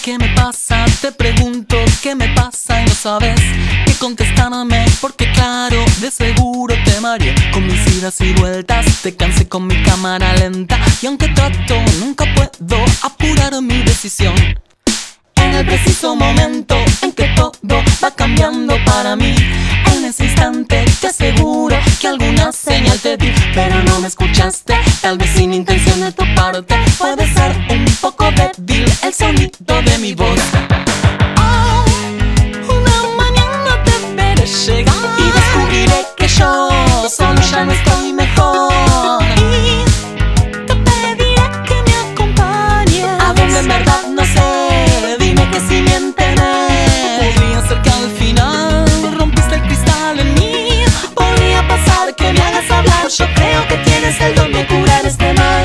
¿Qué me pasa? Te pregunto ¿qué me pasa? Y no sabes qué contestarme, porque claro, de seguro te mareé con mis idas y vueltas, te cansé con mi cámara lenta, y aunque trato, nunca puedo apurar mi decisión. En el preciso momento en que todo va cambiando para mí, en ese instante te aseguro que alguna señal te di, pero no me escuchaste, tal vez sin intención de tu parte. Puede ser un poco débil el sonido de mi voz. Oh, una mañana te veré llegar y descubriré que yo solo ya no estoy mejor, y te pediré que me acompañes a donde en verdad no sé. Dime que si miénteme. Podría ser que al final rompiste el cristal en mí. Podría pasar que me hagas hablar. Yo creo que tienes el don de curar este mal.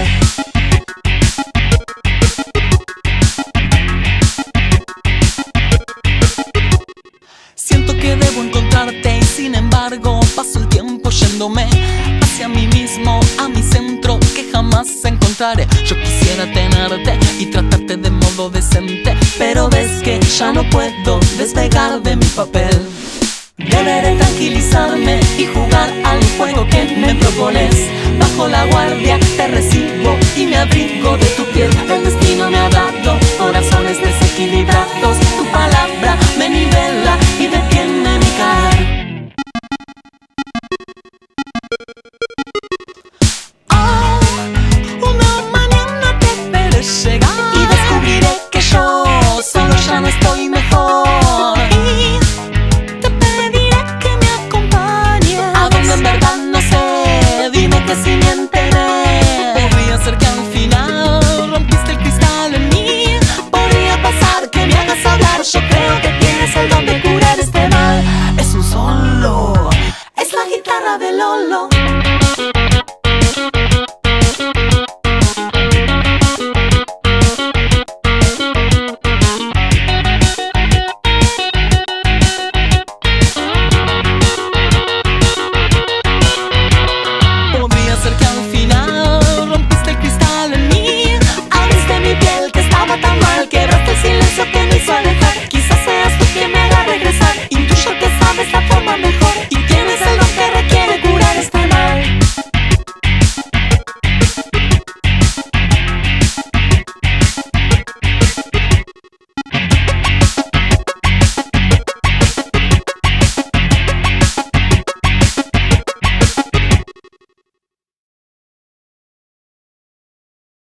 Siento que debo encontrarte y sin embargo paso el tiempo yéndome hacia mí mismo, a mi centro que jamás encontraré. Yo quisiera tenerte y tratarte de modo decente, pero ves que ya no puedo despegar de mi papel. Deberé tranquilizarme y jugar al juego que me propones. Bajo la guardia te recibo y me abrigo de tu piel. El destino me ha dado corazones desequilibrados. Tu palabra me nivela y detiene mi caer. Oh, una mañana te veré llegar y descubriré que yo solo ya no estoy mejor, y te pediré que me acompañes a donde en verdad no sé. Dime que si miénteme. Podría ser que al final rompiste el cristal en mí. Podría pasar que me hagas hablar. Yo creo que tienes el don de curar este mal. Es un solo, es la guitarra de Lolo.